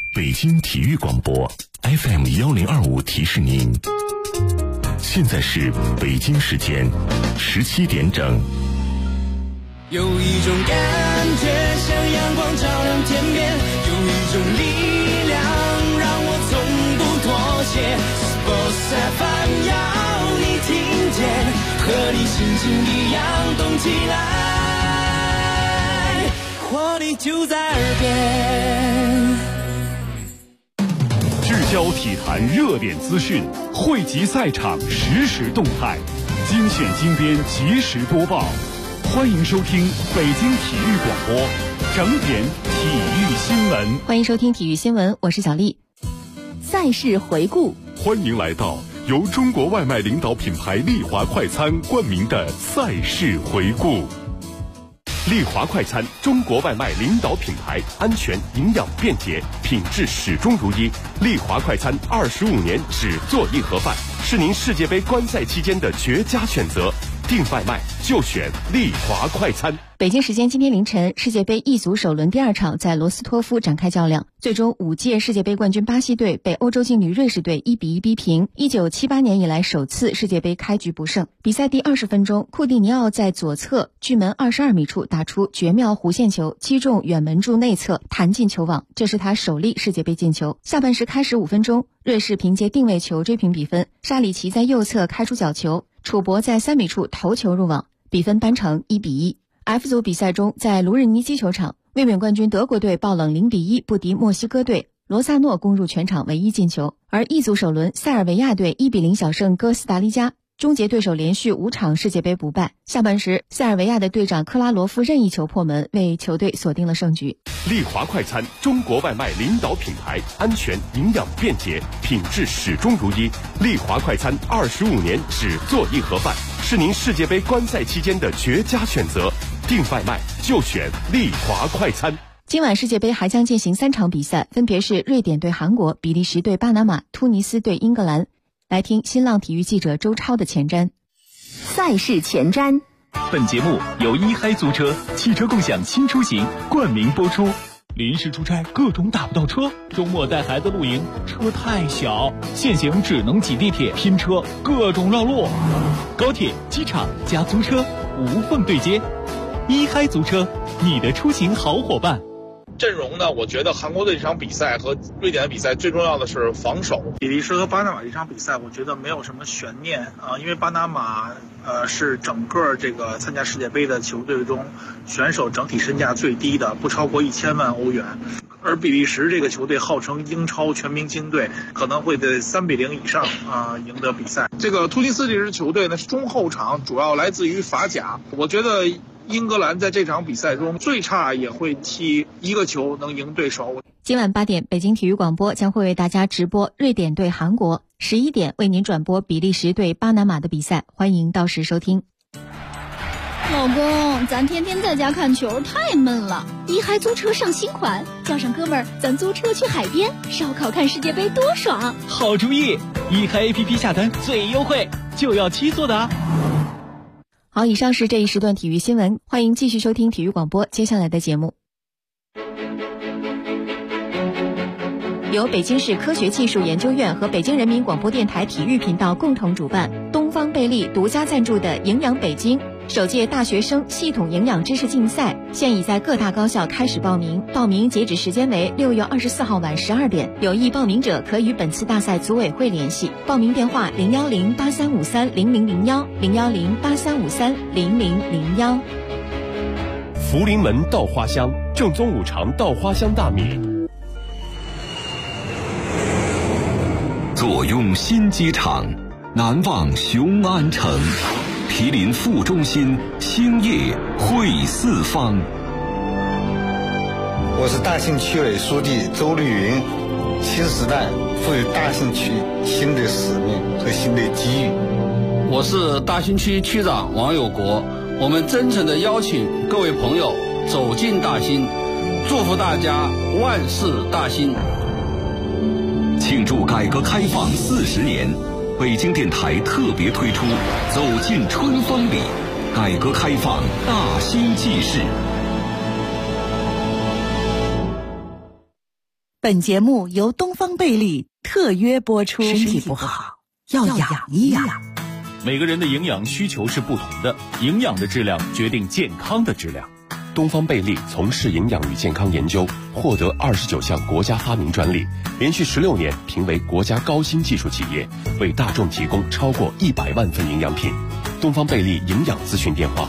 北京体育广播 FM1025提示您，现在是北京时间17点整。 有一种感觉像阳光照亮天边，有一种力量让我从不妥协。Sports FM 要你听见，和你心情一样动起来，活力就在耳边。 聚焦体坛热点资讯，汇集赛场实时动态，精选精编及时播报。欢迎收听北京体育广播整点体育新闻。 欢迎收听体育新闻，我是小丽。赛事回顾， 欢迎来到由中国外卖领导品牌丽华快餐冠名的赛事回顾。丽华快餐，中国外卖领导品牌，安全、营养、便捷，品质始终如一。丽华快餐25年只做一盒饭，是您世界杯观赛期间的绝佳选择。订外卖就选丽华快餐。 北京时间今天凌晨，世界杯 E 组首轮第2场在罗斯托夫展开较量，最终5届世界杯冠军巴西队被欧洲劲旅瑞士队1-1逼平，1978年以来首次世界杯开局不胜。比赛第20分钟，库蒂尼奥在左侧距门22米处打出绝妙弧线球，击中远门柱内侧，弹进球网，这是他首粒世界杯进球。下半时开始5分钟，瑞士凭借定位球追平比分，沙里奇在右侧开出角球，楚博在3米处头球入网，比分扳成1-1。F 组比赛中，在卢日尼基球场，卫冕冠军德国队爆冷0-1不敌墨西哥队，罗萨诺攻入全场唯一进球。而 E 组首轮，塞尔维亚队1-0小胜哥斯达黎加，终结对手连续5场世界杯不败。下半时，塞尔维亚的队长克拉罗夫任意球破门，为球队锁定了胜局。 丽华快餐，中国外卖领导品牌，安全、营养、便捷，品质始终如一。丽华快餐25年只做一盒饭，是您世界杯观赛期间的绝佳选择。订外卖就选丽华快餐。 今晚世界杯还将进行3场比赛，分别是瑞典对韩国、比利时对巴拿马、突尼斯对英格兰。来听新浪体育记者周超的前瞻。 赛事前瞻。 本节目由一嗨租车汽车共享新出行冠名播出。临时出差各种打不到车，周末带孩子露营车太小，现行只能挤地铁拼车，各种绕路。高铁、机场加租车无缝对接，一嗨租车，你的出行好伙伴。 阵容呢，我觉得韩国队这场比赛和瑞典的比赛最重要的是防守。比利时和巴拿马这场比赛，我觉得没有什么悬念啊，因为巴拿马是整个这个参加世界杯的球队中选手整体身价最低的，不超过1000万欧元。而比利时这个球队号称英超全明星队，可能会在3-0以上赢得比赛。这个突尼斯这支球队呢是中后场，主要来自于法甲。我觉得英格兰在这场比赛中最差也会踢1个球能赢对手。 今晚8点，北京体育广播将会为大家直播瑞典对韩国，11点为您转播比利时对巴拿马的比赛，欢迎到时收听。 老公，咱天天在家看球太闷了，一嗨租车上新款，叫上哥们儿，咱租车去海边烧烤看世界杯多爽！ 好主意，一嗨 APP 下单最优惠，就要7座的啊！ 好，以上是这一时段体育新闻，欢迎继续收听体育广播接下来的节目。由北京市科学技术研究院和北京人民广播电台体育频道共同主办，东方贝利独家赞助的营养北京首届大学生系统营养知识竞赛现已在各大高校开始报名，报名截止时间为6月24号晚12点，有意报名者可与本次大赛组委会联系，报名电话01083530001 01083530001。 福临门稻花香，正宗五常稻花香大米。 坐拥新机场，南望雄安城，毗邻副中心，兴业汇四方。 我是大兴区委书记周绿云。新时代赋予大兴区新的使命和新的机遇。 我是大兴区区长王有国。我们真诚地邀请各位朋友走进大兴，祝福大家万事大兴。 庆祝改革开放40年，北京电台特别推出走进春风里，改革开放大兴纪事。 本节目由东方贝利特约播出。身体不好要养一养。 每个人的营养需求是不同的，营养的质量决定健康的质量。 东方贝利从事营养与健康研究，获得29项国家发明专利，连续16年评为国家高新技术企业，为大众提供超过100万份营养品。东方贝利营养咨询电话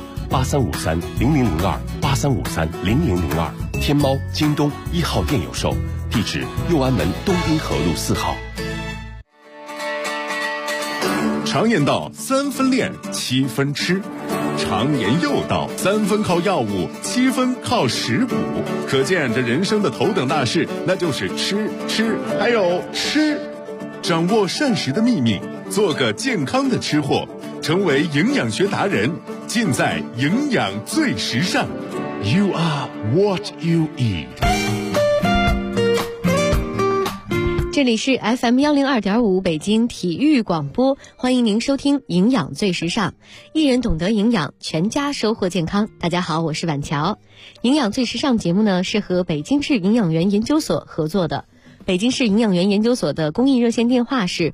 8353-0002，8353-0002，天猫、京东1号店有售，地址右安门东滨河路4号。 常言道3分练7分吃，常言又道3分靠药物7分靠食补，可见这人生的头等大事那就是吃还有吃。掌握膳食的秘密，做个健康的吃货，成为营养学达人，尽在营养最时尚。 You are what you eat。 这里是 FM 102.5北京体育广播，欢迎您收听营养最时尚，一人懂得营养，全家收获健康。大家好，我是婉乔。营养最时尚节目呢是和北京市营养员研究所合作的，北京市营养员研究所的公益热线电话是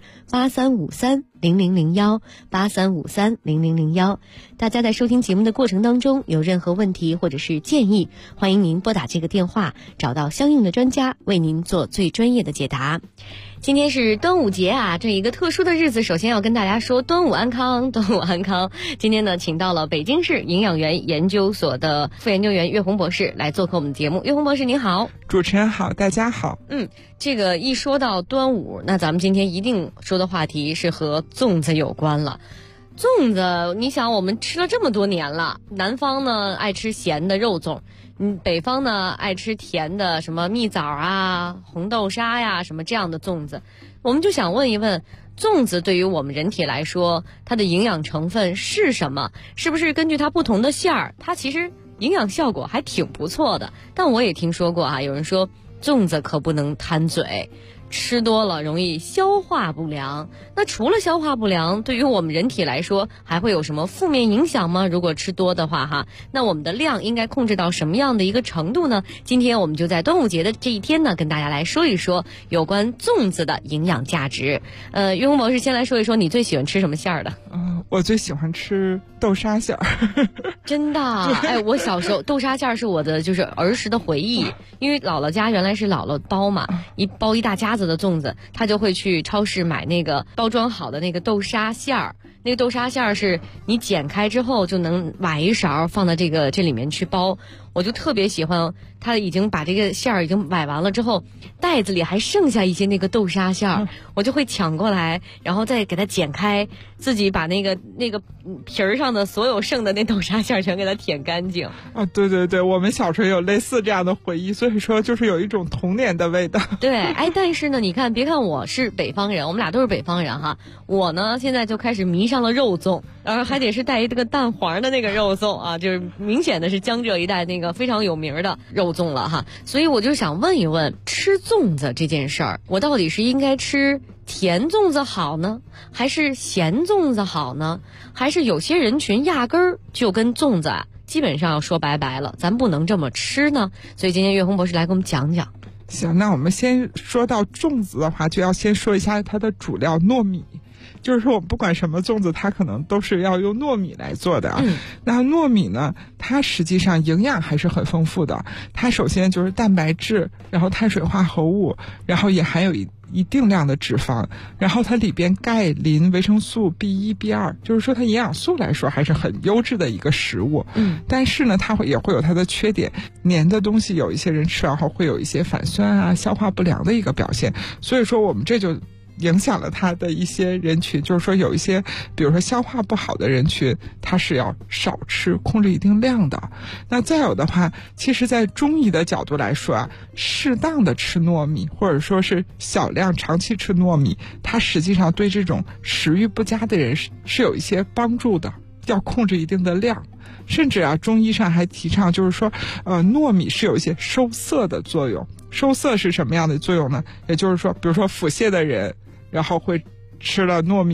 8353-0001，8353-0001。大家在收听节目的过程当中有任何问题或者是建议，欢迎您拨打这个电话，找到相应的专家为您做最专业的解答。今天是端午节啊，这一个特殊的日子，首先要跟大家说端午安康，端午安康。今天呢，请到了北京市营养员研究所的副研究员岳红博士来做客我们的节目。岳红博士您好。 主持人好，大家好。 这个一说到端午，那咱们今天一定说的话题是和粽子有关了。粽子，你想我们吃了这么多年了，南方呢爱吃咸的肉粽，北方呢爱吃甜的，什么蜜枣啊、红豆沙呀，什么这样的粽子。我们就想问一问，粽子对于我们人体来说，它的营养成分是什么？是不是根据它不同的馅儿，它其实营养效果还挺不错的？但我也听说过有人说粽子可不能贪嘴，吃多了容易消化不良。那除了消化不良，对于我们人体来说还会有什么负面影响吗？如果吃多的话那我们的量应该控制到什么样的一个程度呢？今天我们就在端午节的这一天呢，跟大家来说一说有关粽子的营养价值。岳红博士先来说一说你最喜欢吃什么馅儿的？ 我最喜欢吃豆沙馅儿。 真的？我小时候豆沙馅儿是我的就是儿时的回忆，因为姥姥家原来是姥姥包嘛，包一大家子的粽子，她就会去超市买那个包装好的那个豆沙馅儿。那个豆沙馅儿是你剪开之后就能崴一勺放到这里面去包。我就特别喜欢他已经把这个馅儿已经崴完了之后，袋子里还剩下一些那个豆沙馅儿，我就会抢过来，然后再给它剪开，自己把那个皮儿上的所有剩的那豆沙馅儿全给它舔干净。 对对对，我们小时候有类似这样的回忆，所以说就是有一种童年的味道。 对，但是呢，你看，别看我是北方人，我们俩都是北方人哈，我呢现在就开始迷上了肉粽，然后还得是带一个蛋黄的那个肉粽啊，就是明显的是江浙一带那个非常有名的肉粽了哈。所以我就想问一问，吃粽子这件事儿，我到底是应该吃甜粽子好呢，还是咸粽子好呢？还是有些人群压根儿就跟粽子基本上要说拜拜了，咱不能这么吃呢？所以今天岳红博士来给我们讲讲。 行，那我们先说到粽子的话，就要先说一下它的主料糯米。就是说我们不管什么粽子，它可能都是要用糯米来做的那糯米呢，它实际上营养还是很丰富的。它首先就是蛋白质，然后碳水化合物，然后也含有一定量的脂肪，然后它里边钙、磷、维生素 B1、B2，就是说它营养素来说还是很优质的一个食物。但是呢，它也会有它的缺点，黏的东西有一些人吃然后会有一些反酸消化不良的一个表现。所以说我们这就影响了他的一些人群，就是说有一些比如说消化不好的人群，他是要少吃，控制一定量的。那再有的话，其实在中医的角度来说适当的吃糯米，或者说是小量长期吃糯米，它实际上对这种食欲不佳的人是有一些帮助的，要控制一定的量。甚至中医上还提倡就是说糯米是有一些收涩的作用。收涩是什么样的作用呢？也就是说比如说腹泻的人，然后会吃了糯米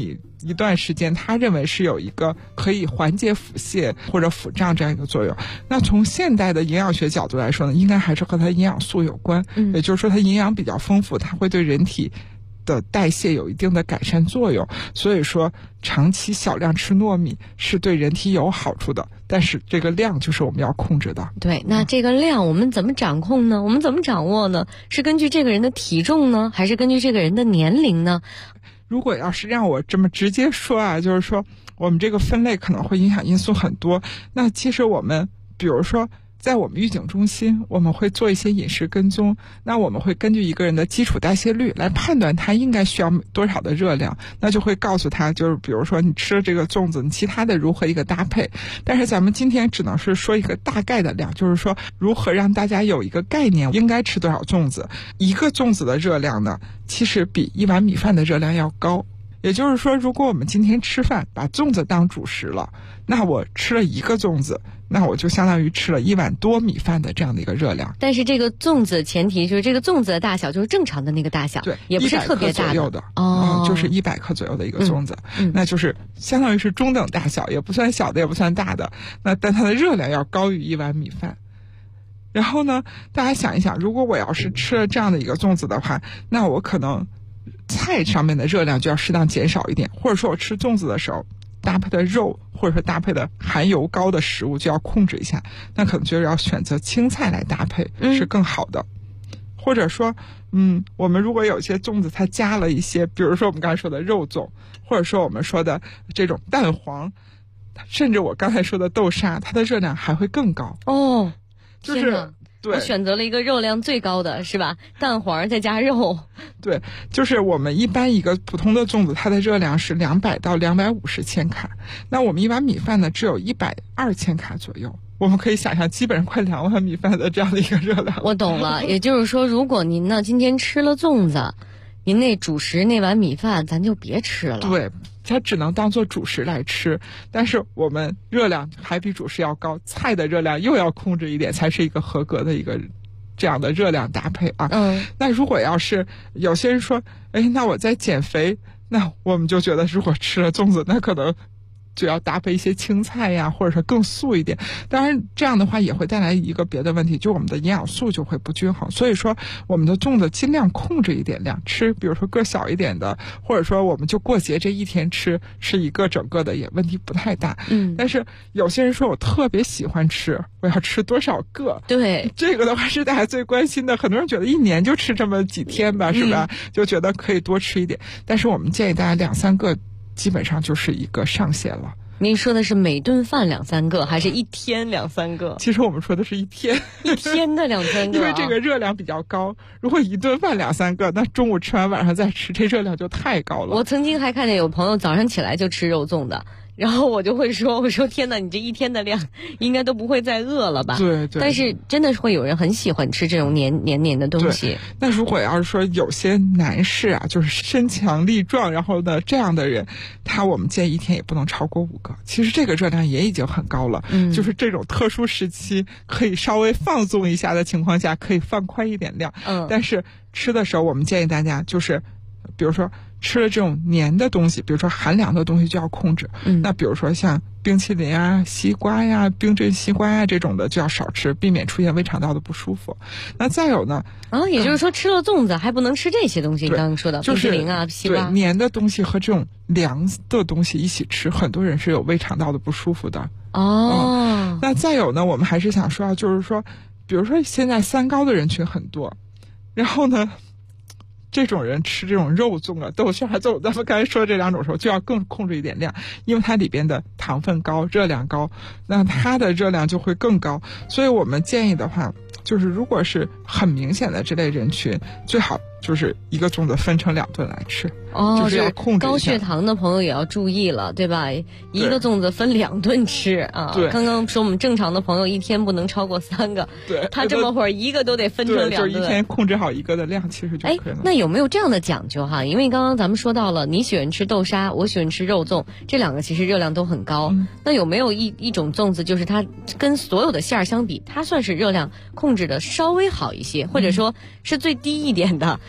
一段时间，他认为是有一个可以缓解腹泻或者腹胀这样一个作用。那从现代的营养学角度来说呢，应该还是和它营养素有关，也就是说它营养比较丰富，它会对人体的代谢有一定的改善作用，所以说长期小量吃糯米是对人体有好处的，但是这个量就是我们要控制的。 对，那这个量我们怎么掌控呢？我们怎么掌握呢？是根据这个人的体重呢，还是根据这个人的年龄呢？ 如果要是让我这么直接说啊，就是说我们这个分类可能会影响因素很多。那其实我们比如说在我们预警中心，我们会做一些饮食跟踪，那我们会根据一个人的基础代谢率来判断他应该需要多少的热量，那就会告诉他，就是比如说你吃了这个粽子，你其他的如何一个搭配。但是咱们今天只能是说一个大概的量，就是说如何让大家有一个概念，应该吃多少粽子。一个粽子的热量呢，其实比一碗米饭的热量要高。也就是说，如果我们今天吃饭把粽子当主食了，那我吃了一个粽子，那我就相当于吃了1碗多米饭的这样的一个热量。 但是这个粽子前提就是这个粽子的大小就是正常的那个大小， 对， 也不是特别大的就是100克左右的一个粽子，那就是相当于是中等大小，也不算小的也不算大的，那但它的热量要高于1碗米饭。然后呢，大家想一想，如果我要是吃了这样的一个粽子的话，那我可能菜上面的热量就要适当减少一点，或者说我吃粽子的时候搭配的肉或者说搭配的含油高的食物就要控制一下，那可能就要选择青菜来搭配是更好的。或者说我们如果有些粽子它加了一些，比如说我们刚才说的肉粽，或者说我们说的这种蛋黄，甚至我刚才说的豆沙，它的热量还会更高就是对， 我选择了一个热量最高的是吧？蛋黄再加肉。 对，就是我们一般一个普通的粽子，它的热量是200到250千卡，那我们一碗米饭呢只有120千卡左右。我们可以想象，基本上快2碗米饭的这样的一个热量。 我懂了，也就是说，如果您呢今天吃了粽子，您那主食那碗米饭咱就别吃了。 对，它只能当做主食来吃，但是我们热量还比主食要高，菜的热量又要控制一点，才是一个合格的一个这样的热量搭配啊。那如果要是有些人说，那我在减肥，那我们就觉得如果吃了粽子，那可能就要搭配一些青菜呀，或者是更素一点。当然这样的话也会带来一个别的问题，就我们的营养素就会不均衡。所以说我们的粽子尽量控制一点量吃，比如说个小一点的，或者说我们就过节这一天吃一个整个的也问题不太大。但是有些人说我特别喜欢吃，我要吃多少个？ 对， 这个的话是大家最关心的。很多人觉得一年就吃这么几天吧，是吧？就觉得可以多吃一点，但是我们建议大家2-3个基本上就是一个上限了。 您说的是每顿饭2-3个，还是一天2-3个？ 其实我们说的是一天， 一天的2-3个， 因为这个热量比较高。如果一顿饭2-3个，那中午吃完晚上再吃，这热量就太高了。 我曾经还看见有朋友早上起来就吃肉粽的。然后我就会说，我说天哪，你这一天的量应该都不会再饿了吧？ 对。 但是真的是会有人很喜欢吃这种黏的东西。 那如果要是说有些男士啊，就是身强力壮，然后呢这样的人，我们建议一天也不能超过5个。其实这个热量也已经很高了。就是这种特殊时期可以稍微放纵一下的情况下，可以放宽一点量。但是吃的时候我们建议大家就是比如说吃了这种黏的东西，比如说含凉的东西就要控制。那比如说像冰淇淋啊、西瓜呀、冰镇西瓜呀这种的就要少吃，避免出现胃肠道的不舒服。那再有呢， 也就是说吃了粽子还不能吃这些东西。你刚刚说的冰淇淋啊、西瓜， 对，黏的东西和这种凉的东西一起吃，很多人是有胃肠道的不舒服的。那再有呢，我们还是想说，就是说，比如说现在3高的人群很多，然后呢这种人吃这种肉粽啊、豆沙粽，咱们刚才说这2种时候就要更控制一点量，因为它里边的糖分高、热量高，那它的热量就会更高。所以我们建议的话，就是如果是很明显的这类人群，最好就是一个粽子分成2顿来吃。就是要控制一下。 高血糖的朋友也要注意了，对吧？一个粽子分2顿吃啊。 对， 刚刚说我们正常的朋友一天不能超过3个。 对， 他这么会儿一个都得分成2顿。 对，就是一天控制好一个的量，其实就可以了。 那有没有这样的讲究哈？因为刚刚咱们说到了，你喜欢吃豆沙，我喜欢吃肉粽，这2个其实热量都很高。那有没有一种粽子，就是它跟所有的馅儿相比，它算是热量控制的稍微好一些，或者说是最低一点的？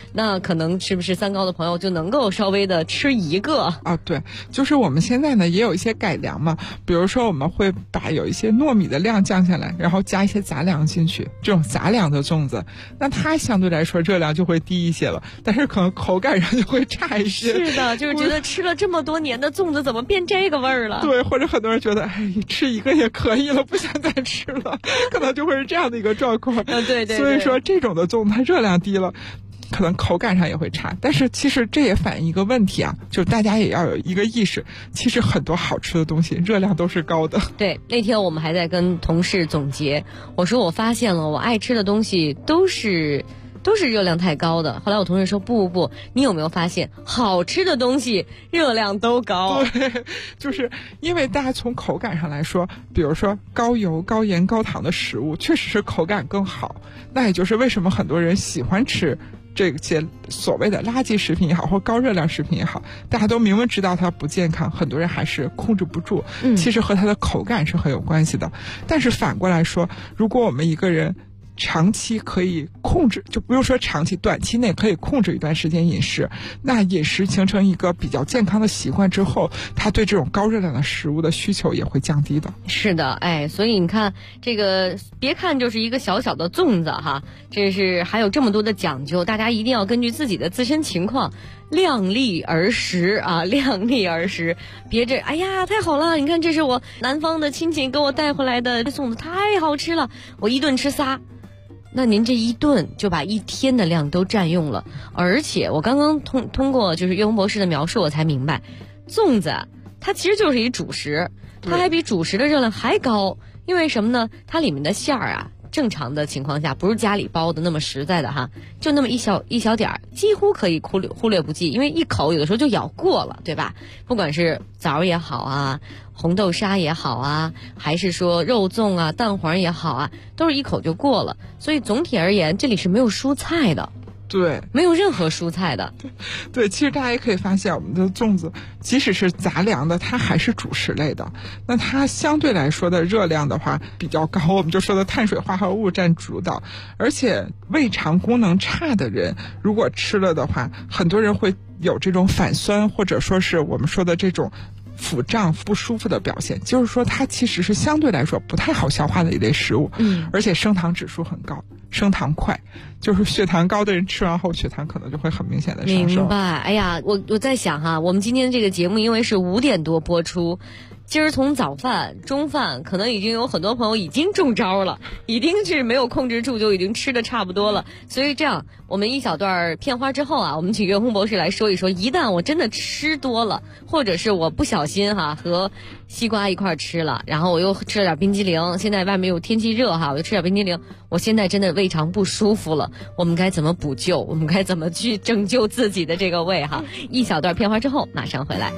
那可能是不是三高的朋友就能够稍微的吃一个啊？对，就是我们现在呢也有一些改良嘛，比如说我们会把有一些糯米的量降下来，然后加一些杂粮进去，这种杂粮的粽子，那它相对来说热量就会低一些了，但是可能口感上就会差一些。 是的，就是觉得吃了这么多年的粽子怎么变这个味儿了？ 对，或者很多人觉得吃一个也可以了，不想再吃了，可能就会是这样的一个状况。 对， 所以说这种的粽子它热量低了，可能口感上也会差。但是其实这也反映一个问题啊，就是大家也要有一个意识，其实很多好吃的东西热量都是高的。 对，那天我们还在跟同事总结，我说我发现了我爱吃的东西都是热量太高的。后来我同事说不，你有没有发现好吃的东西热量都高？ 对，就是因为大家从口感上来说，比如说高油、高盐、高糖的食物确实是口感更好，那也就是为什么很多人喜欢吃这些所谓的垃圾食品也好，或高热量食品也好，大家都明明知道它不健康，很多人还是控制不住。其实和它的口感是很有关系的。但是反过来说，如果我们一个人长期可以控制，就不用说长期，短期内可以控制一段时间饮食，那饮食形成一个比较健康的习惯之后，他对这种高热量的食物的需求也会降低的。 是的，所以你看这个，别看就是一个小小的粽子哈，这是还有这么多的讲究，大家一定要根据自己的自身情况量力而食啊，量力而食，别这太好了，你看这是我南方的亲戚给我带回来的粽子，太好吃了，我一顿吃仨。那您这一顿就把一天的量都占用了，而且我刚刚通过就是岳红博士的描述，我才明白，粽子它其实就是一主食，它还比主食的热量还高，因为什么呢？它里面的馅儿啊，正常的情况下不是家里包的那么实在的哈，就那么一小点儿，几乎可以忽略不计，因为一口有的时候就咬过了，对吧？不管是枣也好啊，红豆沙也好啊，还是说肉粽啊、蛋黄也好啊，都是一口就过了。所以总体而言，这里是没有蔬菜的。 对， 没有任何蔬菜的。 对，其实大家也可以发现，我们的粽子即使是杂粮的，它还是主食类的。那它相对来说的热量的话比较高，我们就说的碳水化合物占主导。而且胃肠功能差的人，如果吃了的话，很多人会有这种反酸，或者说是我们说的这种腹胀不舒服的表现，就是说它其实是相对来说不太好消化的一类食物，而且升糖指数很高，升糖快，就是血糖高的人吃完后血糖可能就会很明显的上升。 明白。我在想哈，我们今天这个节目因为是5点多播出，今儿从早饭、中饭，可能已经有很多朋友已经中招了，已经是没有控制住，就已经吃的差不多了。所以这样，我们一小段片花之后啊，我们请岳红博士来说一说，一旦我真的吃多了，或者是我不小心和西瓜一块吃了，然后我又吃了点冰激凌，现在外面有天气热我就吃点冰激凌，我现在真的胃肠不舒服了，我们该怎么补救？我们该怎么去拯救自己的这个胃哈？一小段片花之后马上回来。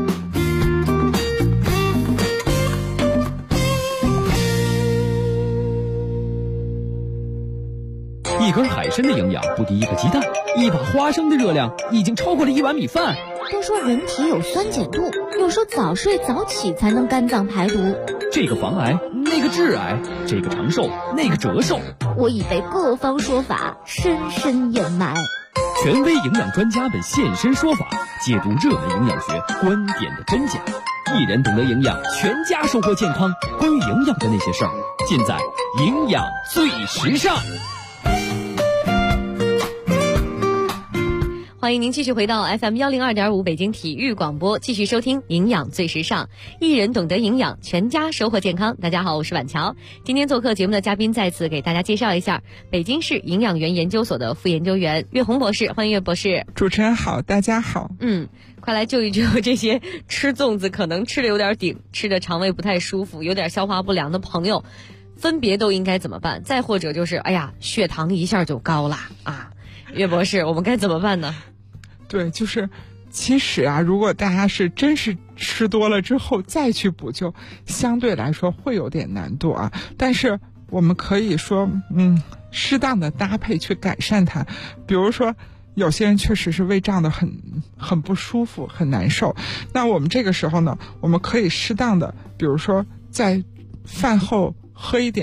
一根海参的营养不敌一个鸡蛋，一把花生的热量已经超过了1碗米饭。 都说人体有酸碱度，有时候早睡早起才能肝脏排毒。 这个防癌，那个致癌，这个长寿，那个折寿。 我已被各方说法深深掩埋。 权威营养专家们现身说法，解读热门营养学观点的真假。一人懂得营养，全家收获健康。关于营养的那些事儿，尽在营养最时尚。 欢迎您继续回到 FM 102.5北京体育广播，继续收听营养最时尚，一人懂得营养，全家收获健康。大家好，我是婉乔。今天做客节目的嘉宾再次给大家介绍一下北京市营养园研究所的副研究员岳红博士。欢迎岳博士。 主持人好，大家好。 快来救一救这些吃粽子可能吃的有点顶，吃的肠胃不太舒服，有点消化不良的朋友，分别都应该怎么办？再或者就是血糖一下就高了啊，岳博士，我们该怎么办呢？ 对，就是其实如果大家是真是吃多了之后再去补救，相对来说会有点难度啊。但是我们可以说适当的搭配去改善它。比如说有些人确实是胃胀的很不舒服，很难受，那我们这个时候呢，我们可以适当的比如说在饭后喝一点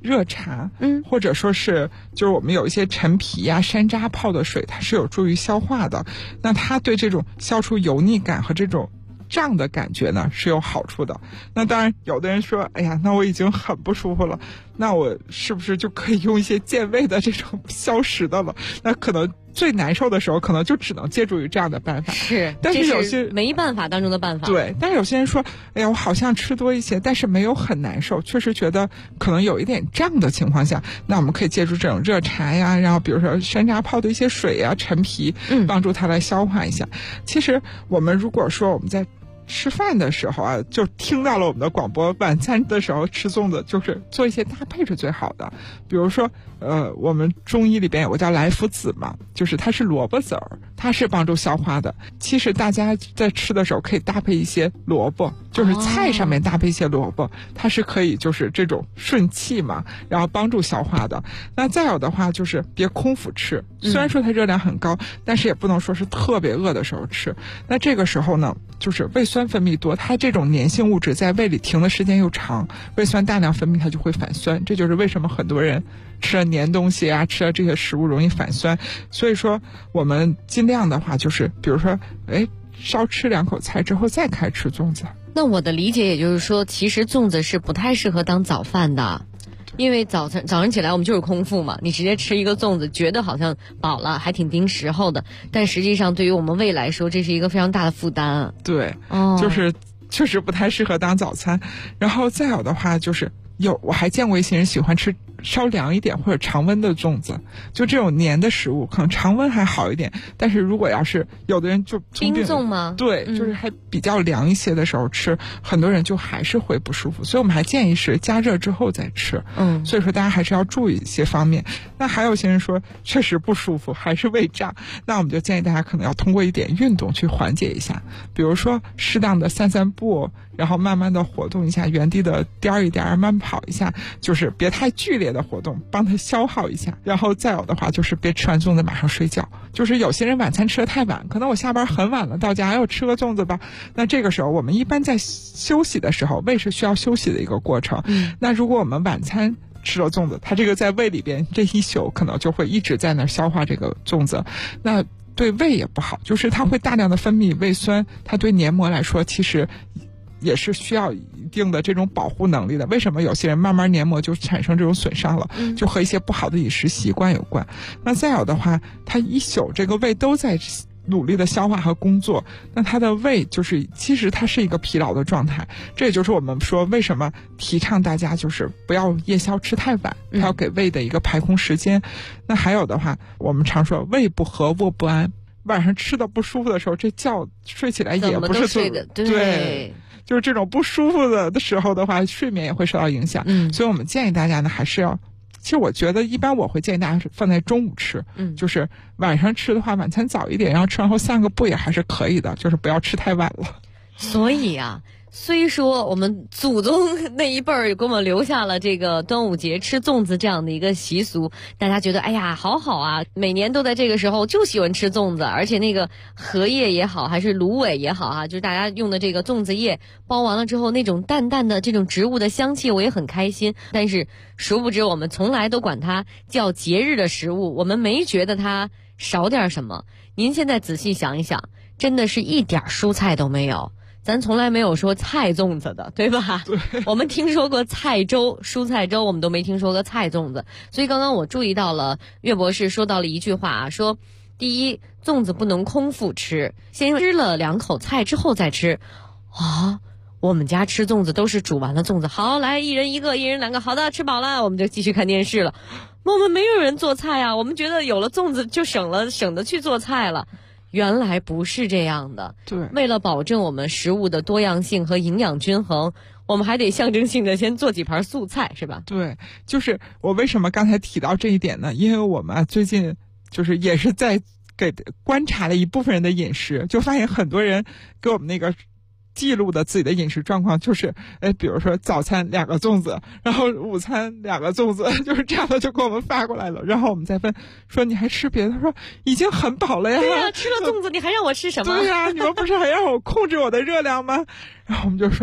热茶，或者说是就是我们有一些陈皮呀、山楂泡的水，它是有助于消化的。那它对这种消除油腻感和这种胀的感觉呢是有好处的。那当然有的人说，哎呀，那我已经很不舒服了，那我是不是就可以用一些健胃的这种消食的了？那可能最难受的时候可能就只能借助于这样的办法。 是， 但是有些没办法当中的办法。 对，但是有些人说，哎呀，我好像吃多一些，但是没有很难受，确实觉得可能有一点胀的情况下，那我们可以借助这种热茶呀，然后比如说山楂泡的一些水呀、陈皮，帮助它来消化一下。其实我们如果说我们在吃饭的时候啊，就听到了我们的广播，晚餐的时候吃粽子，就是做一些搭配是最好的。比如说我们中医里边有个叫来福子嘛，就是它是萝卜籽儿，它是帮助消化的。其实大家在吃的时候可以搭配一些萝卜，就是菜上面搭配一些萝卜，它是可以就是这种顺气嘛，然后帮助消化的。那再有的话就是别空腹吃，虽然说它热量很高，但是也不能说是特别饿的时候吃。那这个时候呢，就是胃酸分泌多，它这种粘性物质在胃里停的时间又长，胃酸大量分泌，它就会反酸。这就是为什么很多人吃了粘东西啊，吃了这些食物容易反酸。所以说我们尽量的话就是比如说稍吃2口菜之后再开始吃粽子。 那我的理解也就是说，其实粽子是不太适合当早饭的，因为早上起来我们就是空腹嘛，你直接吃一个粽子觉得好像饱了，还挺盯时候的，但实际上对于我们胃来说这是一个非常大的负担。 对，就是确实不太适合当早餐。然后再有的话就是我还见过一些人喜欢吃稍凉一点或者常温的粽子，就这种黏的食物可能常温还好一点，但是如果要是有的人就冰粽吗？ 对，就是还比较凉一些的时候吃，很多人就还是会不舒服，所以我们还建议是加热之后再吃。所以说大家还是要注意一些方面。那还有些人说确实不舒服，还是胃胀，那我们就建议大家可能要通过一点运动去缓解一下，比如说适当的散散步，然后慢慢的活动一下，原地的颠一颠，慢跑一下，就是别太剧烈的活动，帮他消耗一下。然后再有的话就是别吃完粽子马上睡觉，就是有些人晚餐吃得太晚，可能我下班很晚了，到家要吃个粽子吧，那这个时候我们一般在休息的时候，胃是需要休息的一个过程。那如果我们晚餐吃了粽子，它这个在胃里边这一宿可能就会一直在那消化这个粽子，那对胃也不好，就是它会大量的分泌胃酸，它对黏膜来说其实也是需要一定的这种保护能力的。为什么有些人慢慢黏膜就产生这种损伤了？就和一些不好的饮食习惯有关。那再有的话，他一宿这个胃都在努力的消化和工作，那他的胃就是其实它是一个疲劳的状态。这也就是我们说为什么提倡大家就是不要夜宵吃太晚，它要给胃的一个排空时间。那还有的话，我们常说胃不和卧不安，晚上吃的不舒服的时候，这觉睡起来也不是睡的。对， 就是这种不舒服的时候的话，睡眠也会受到影响。所以我们建议大家呢，还是要，其实我觉得一般我会建议大家放在中午吃，就是晚上吃的话，晚餐早一点，然后吃完后散个步也还是可以的，就是不要吃太晚了。 所以啊，虽说我们祖宗那一辈儿给我们留下了这个端午节吃粽子这样的一个习俗，大家觉得哎呀好好啊，每年都在这个时候就喜欢吃粽子，而且那个荷叶也好还是芦苇也好啊，就是大家用的这个粽子叶包完了之后那种淡淡的这种植物的香气，我也很开心。但是殊不知我们从来都管它叫节日的食物，我们没觉得它少点什么。您现在仔细想一想，真的是一点蔬菜都没有。咱从来没有说菜粽子的，对吧？对，我们听说过菜粥、蔬菜粥，我们都没听说过菜粽子。所以刚刚我注意到了岳博士说到了一句话啊，说第一，粽子不能空腹吃，先吃了2口菜之后再吃。啊，我们家吃粽子都是煮完了粽子，好，来一人1个，一人2个，好的，吃饱了，我们就继续看电视了。我们没有人做菜啊，我们觉得有了粽子就省得去做菜了。原来不是这样的。 对， 为了保证我们食物的多样性和营养均衡，我们还得象征性的先做几盘素菜，是吧？ 对，就是我为什么刚才提到这一点呢？因为我们最近就是也是在观察了一部分人的饮食，就发现很多人给我们那个记录的自己的饮食状况，就是比如说早餐2个粽子，然后午餐2个粽子，就是这样的就给我们发过来了。然后我们再问说你还吃别的，他说已经很饱了呀。 对呀，吃了粽子你还让我吃什么？ 对呀，你们不是还让我控制我的热量吗？然后我们就说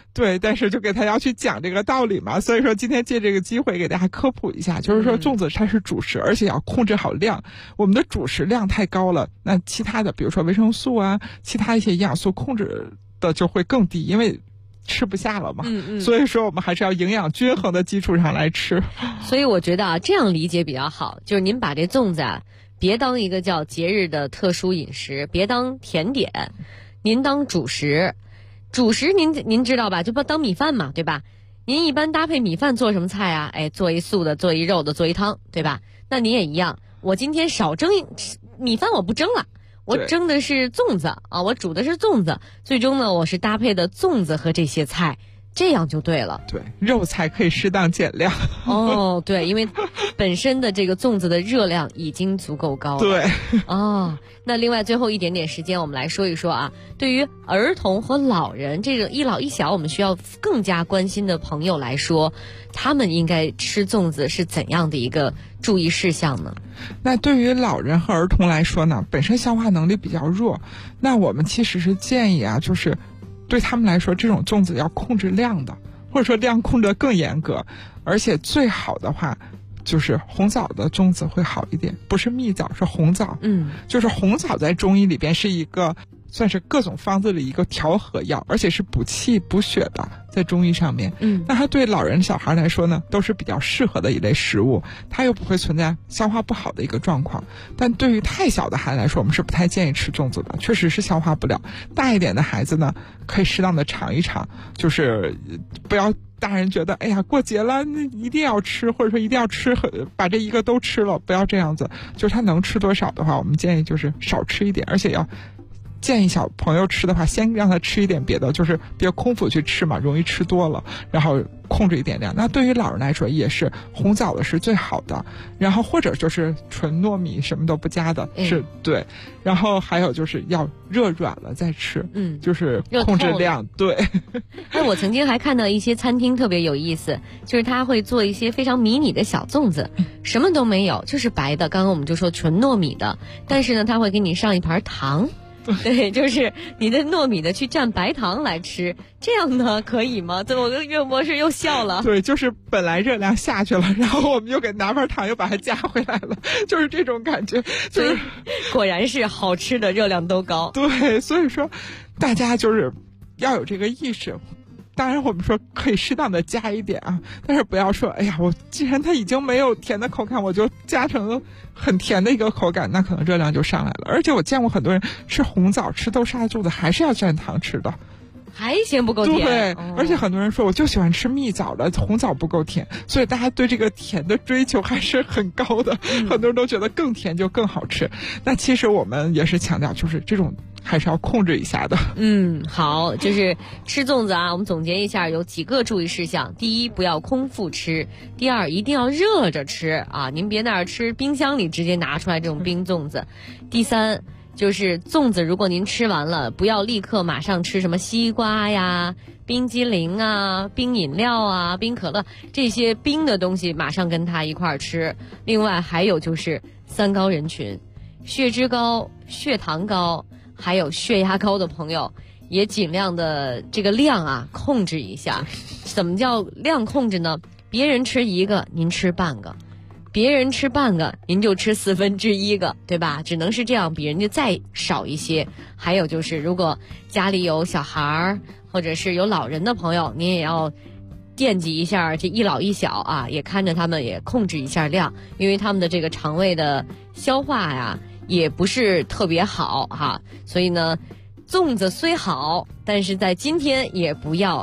对，但是就给他要去讲这个道理嘛，所以说今天借这个机会给大家科普一下，就是说粽子它是主食，而且要控制好量。我们的主食量太高了，那其他的比如说维生素啊，其他一些营养素控制的就会更低，因为吃不下了嘛。所以说我们还是要营养均衡的基础上来吃。 所以我觉得啊，这样理解比较好，就是您把这粽子啊，别当一个叫节日的特殊饮食，别当甜点，您当主食。主食您知道吧？就不当米饭嘛，对吧？您一般搭配米饭做什么菜啊？做一素的，做一肉的，做一汤，对吧？那您也一样，我今天少蒸米饭，我不蒸了，我蒸的是粽子啊，我煮的是粽子，最终呢，我是搭配的粽子和这些菜。这样就对了。 对，肉菜可以适当减量。 哦，对，因为本身的这个粽子的热量已经足够高了。 对。 哦，那另外最后一点点时间，我们来说一说啊，对于儿童和老人这个一老一小，我们需要更加关心的朋友来说，他们应该吃粽子是怎样的一个注意事项呢？ 那对于老人和儿童来说呢，本身消化能力比较弱，那我们其实是建议啊，就是对他们来说，这种粽子要控制量的，或者说量控制得更严格，而且最好的话就是红枣的粽子会好一点，不是蜜枣，是红枣。就是红枣在中医里边是一个算是各种方子里一个调和药，而且是补气补血的，在中医上面。那它对老人小孩来说呢，都是比较适合的一类食物，它又不会存在消化不好的一个状况。但对于太小的孩子来说，我们是不太建议吃粽子的，确实是消化不了。大一点的孩子呢，可以适当的尝一尝，就是不要大人觉得哎呀过节了那一定要吃，或者说一定要吃把这一个都吃了，不要这样子。就是他能吃多少的话，我们建议就是少吃一点，而且要建议小朋友吃的话，先让他吃一点别的，就是别空腹去吃嘛，容易吃多了，然后控制一点量。那对于老人来说，也是红枣的是最好的，然后或者就是纯糯米什么都不加的，是对。然后还有就是要热软了再吃，就是控制量。对。 那我曾经还看到一些餐厅特别有意思，就是他会做一些非常迷你的小粽子，什么都没有，就是白的。刚刚我们就说纯糯米的，但是呢，他会给你上一盘糖。对，就是你的糯米的去蘸白糖来吃，这样呢可以吗？这我跟岳博士又笑了。 对，就是本来热量下去了，然后我们又给拿盘糖又把它加回来了，就是这种感觉。就是果然是好吃的热量都高。 对，所以说大家就是要有这个意识。当然我们说可以适当的加一点啊，但是不要说哎呀我既然它已经没有甜的口感，我就加成了很甜的一个口感，那可能热量就上来了。而且我见过很多人吃红枣吃豆沙粽子还是要蘸糖吃的， 还嫌不够甜。 对，而且很多人说我就喜欢吃蜜枣的，红枣不够甜，所以大家对这个甜的追求还是很高的。很多人都觉得更甜就更好吃，那其实我们也是强调就是这种还是要控制一下的。 好，就是吃粽子啊，我们总结一下有几个注意事项。第一，不要空腹吃；第二，一定要热着吃啊，您别那儿吃冰箱里直接拿出来这种冰粽子。第三，就是粽子如果您吃完了，不要立刻马上吃什么西瓜呀、冰激凌啊、冰饮料啊、冰可乐这些冰的东西马上跟它一块儿吃。另外还有就是三高人群，血脂高、血糖高还有血压高的朋友，也尽量的这个量啊控制一下。怎么叫量控制呢？别人吃一个您吃半个，别人吃半个您就吃1/4个，对吧？只能是这样，比人家再少一些。还有就是如果家里有小孩儿或者是有老人的朋友，您也要惦记一下这一老一小啊，也看着他们也控制一下量，因为他们的这个肠胃的消化呀也不是特别好哈，所以呢粽子虽好，但是在今天也不要